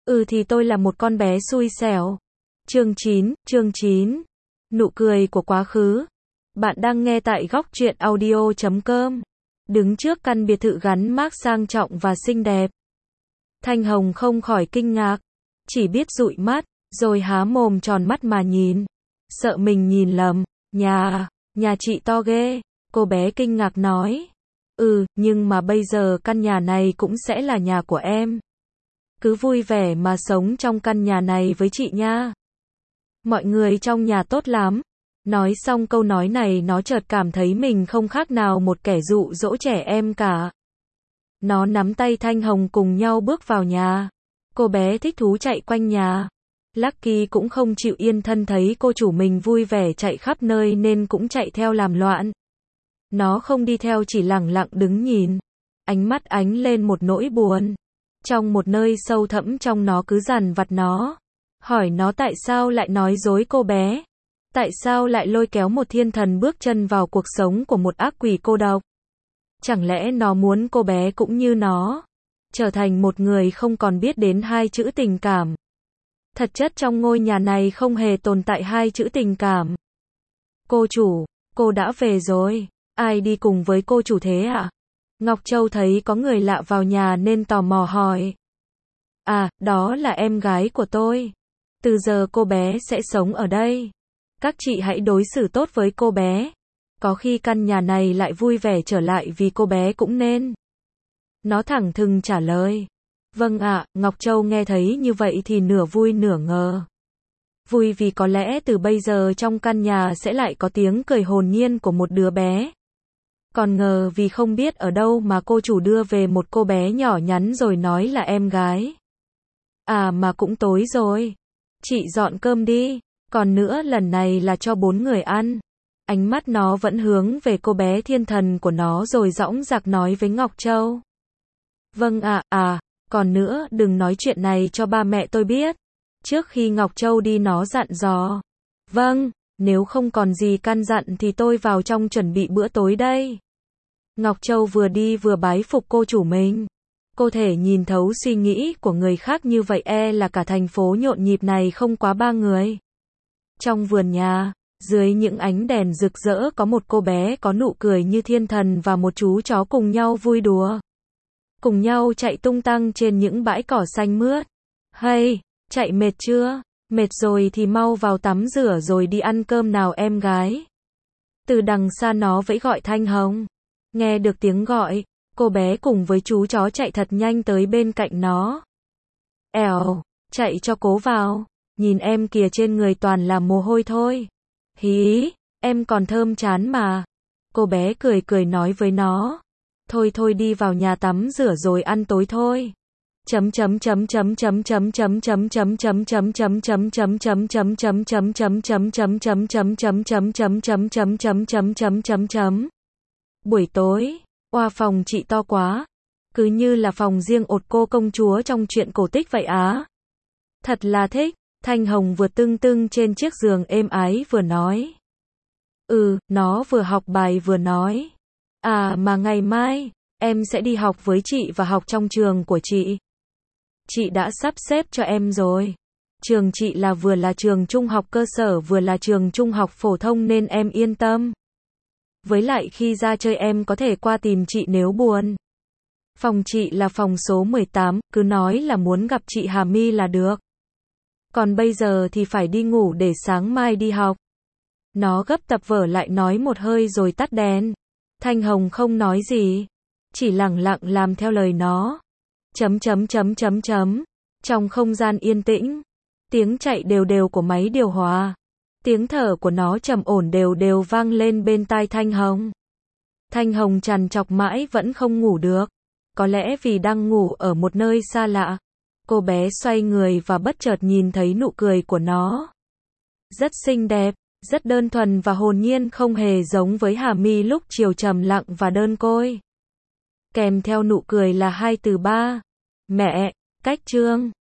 Thì tôi là một con bé xui xẻo. Chương 9. Nụ cười của quá khứ. Bạn đang nghe tại góc truyện audio.com. Đứng trước căn biệt thự gắn mác sang trọng và xinh đẹp. Thanh Hồng không khỏi kinh ngạc, chỉ biết dụi mắt, rồi há mồm tròn mắt mà nhìn. Sợ mình nhìn lầm. Nhà chị to ghê, cô bé kinh ngạc nói. Nhưng mà bây giờ căn nhà này cũng sẽ là nhà của em. Cứ vui vẻ mà sống trong căn nhà này với chị nha. Mọi người trong nhà tốt lắm. Nói xong câu nói này nó chợt cảm thấy mình không khác nào một kẻ dụ dỗ trẻ em cả. Nó nắm tay Thanh Hồng cùng nhau bước vào nhà. Cô bé thích thú chạy quanh nhà. Lucky cũng không chịu yên thân thấy cô chủ mình vui vẻ chạy khắp nơi nên cũng chạy theo làm loạn. Nó không đi theo chỉ lẳng lặng đứng nhìn. Ánh mắt ánh lên một nỗi buồn. Trong một nơi sâu thẳm trong nó cứ dằn vặt nó. Hỏi nó tại sao lại nói dối cô bé. Tại sao lại lôi kéo một thiên thần bước chân vào cuộc sống của một ác quỷ cô độc. Chẳng lẽ nó muốn cô bé cũng như nó, trở thành một người không còn biết đến hai chữ tình cảm. Thật chất trong ngôi nhà này không hề tồn tại hai chữ tình cảm. Cô chủ, cô đã về rồi. Ai đi cùng với cô chủ thế ạ? Ngọc Châu thấy có người lạ vào nhà nên tò mò hỏi. Đó là em gái của tôi. Từ giờ cô bé sẽ sống ở đây. Các chị hãy đối xử tốt với cô bé. Có khi căn nhà này lại vui vẻ trở lại vì cô bé cũng nên. Nó thẳng thừng trả lời. Vâng ạ. Ngọc Châu nghe thấy như vậy thì nửa vui nửa ngờ. Vui vì có lẽ từ bây giờ trong căn nhà sẽ lại có tiếng cười hồn nhiên của một đứa bé. Còn ngờ vì không biết ở đâu mà cô chủ đưa về một cô bé nhỏ nhắn rồi nói là em gái. Mà cũng tối rồi. Chị dọn cơm đi. Còn nữa lần này là cho 4 người ăn. Ánh mắt nó vẫn hướng về cô bé thiên thần của nó rồi dõng dạc nói với Ngọc Châu. Vâng ạ. Còn nữa đừng nói chuyện này cho ba mẹ tôi biết. Trước khi Ngọc Châu đi nó dặn dò. Vâng, nếu không còn gì căn dặn thì tôi vào trong chuẩn bị bữa tối đây. Ngọc Châu vừa đi vừa bái phục cô chủ mình. Cô thể nhìn thấu suy nghĩ của người khác như vậy là cả thành phố nhộn nhịp này không quá 3 người. Trong vườn nhà, dưới những ánh đèn rực rỡ có một cô bé có nụ cười như thiên thần và một chú chó cùng nhau vui đùa. Cùng nhau chạy tung tăng trên những bãi cỏ xanh mướt. Hay, chạy mệt chưa? Mệt rồi thì mau vào tắm rửa rồi đi ăn cơm nào em gái. Từ đằng xa nó vẫy gọi Thanh Hồng. Nghe được tiếng gọi, cô bé cùng với chú chó chạy thật nhanh tới bên cạnh nó. Chạy cho cố vào. Nhìn em kìa trên người toàn là mồ hôi thôi. Hí, em còn thơm chán mà. Cô bé cười cười nói với nó. Thôi đi vào nhà tắm rửa rồi ăn tối thôi. Buổi tối, phòng chị to quá. Cứ như là phòng riêng ột cô công chúa trong truyện cổ tích vậy á. Thật là thích. Thanh Hồng vừa tưng trên chiếc giường êm ái vừa nói. Nó vừa học bài vừa nói. Mà ngày mai, em sẽ đi học với chị và học trong trường của chị. Chị đã sắp xếp cho em rồi. Trường chị vừa là trường trung học cơ sở vừa là trường trung học phổ thông nên em yên tâm. Với lại khi ra chơi em có thể qua tìm chị nếu buồn. Phòng chị là phòng số 18, cứ nói là muốn gặp chị Hà My là được. Còn bây giờ thì phải đi ngủ để sáng mai đi học. Nó gấp tập vở lại nói một hơi rồi tắt đèn. Thanh Hồng không nói gì, chỉ lẳng lặng làm theo lời nó. Trong không gian yên tĩnh, tiếng chạy đều của máy điều hòa, tiếng thở của nó trầm ổn đều vang lên bên tai Thanh Hồng. Thanh Hồng trằn trọc mãi vẫn không ngủ được. Có lẽ vì đang ngủ ở một nơi xa lạ. Cô bé xoay người và bất chợt nhìn thấy nụ cười của nó. Rất xinh đẹp, rất đơn thuần và hồn nhiên không hề giống với Hà My lúc chiều trầm lặng và đơn côi. Kèm theo nụ cười là 2 từ 3. Mẹ, cách chương.